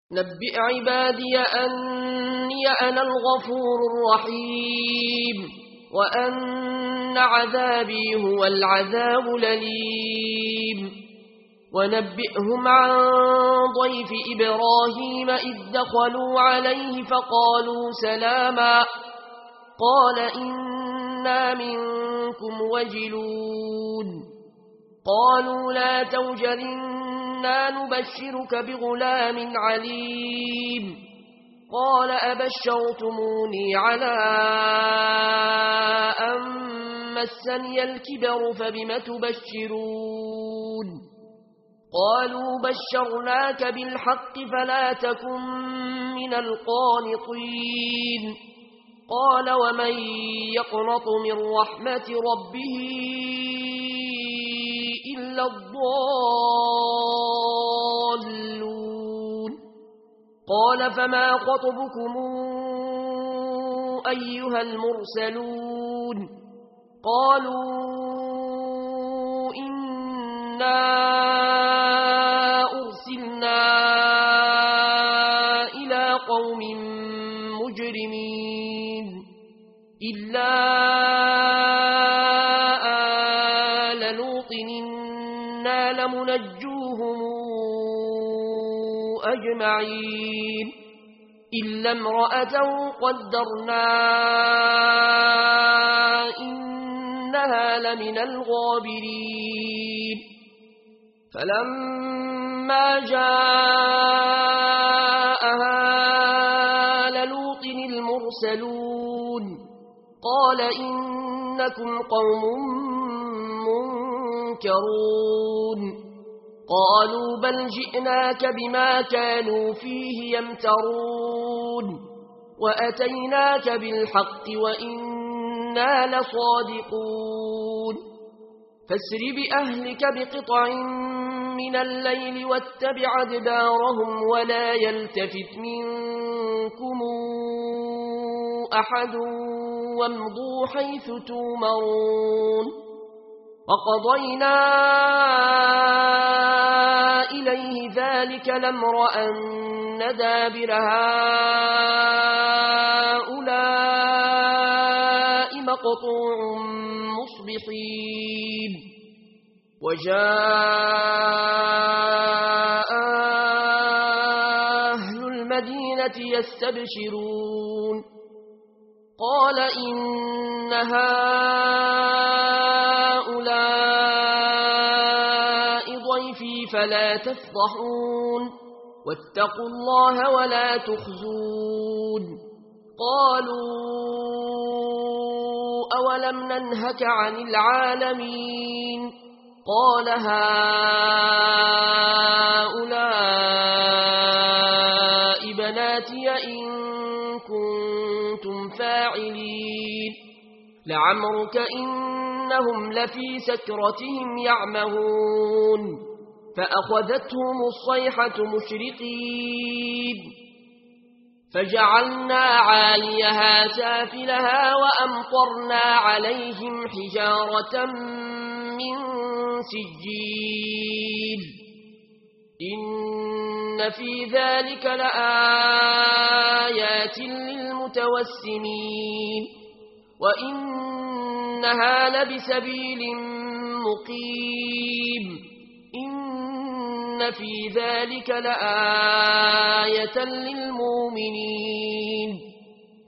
نبئ عبادي أني أنا الغفور الرحيم وأن عذابي هو العذاب الأليم ونبئهم عن ضيف إبراهيم إذ دخلوا عليه فقالوا سلاما قال إنا منكم وجلون قالوا لا توجل إنا نبشرك بغلام عليم قال أبشرتموني على أن مسني الكبر فبم تبشرون قالوا بشرناك بالحق فلا تكن من القانطين قال ومن يقنط من رحمة ربه إلا الضالون قال فما خطبكم أيها المرسلون قالوا إنا أرسلنا إلى قوم مجرمين إلا آل لوط إنا لمنجوهم أجمعين إلا امرأته قدرنا إنها لمن الغابرين فلما جاءها لوط المرسلون قال إنكم قوم منكرون قالوا بل جئناك بما كانوا فيه يمترون وأتيناك بالحق وإنا لصادقون فاسر بأهلك بقطع من الليل واتبع أدبارهم ولا يلتفت منكم أحد وامضوا حيث تومرون وقضينا إليه ذلك الأمر أن دابر هؤلاء مقطوع مصبحين وجاء أهل المدينة يستبشرون قال إن هؤلاء ضيفي فلا تفضحون واتقوا الله ولا تخزون قالوا أولم ننهك عن العالمين قال هؤلاء بناتي إن كنتم فاعلين لعمرك إنهم لفي سكرتهم يعمهون فأخذتهم الصيحة مشرقين فجعلنا عاليها سافلها وأمطرنا عليهم حجارة من سجيل إن في ذلك لآيات للمتوسمين وإنها لبسبيل مقيم إن في ذلك لآية للمؤمنين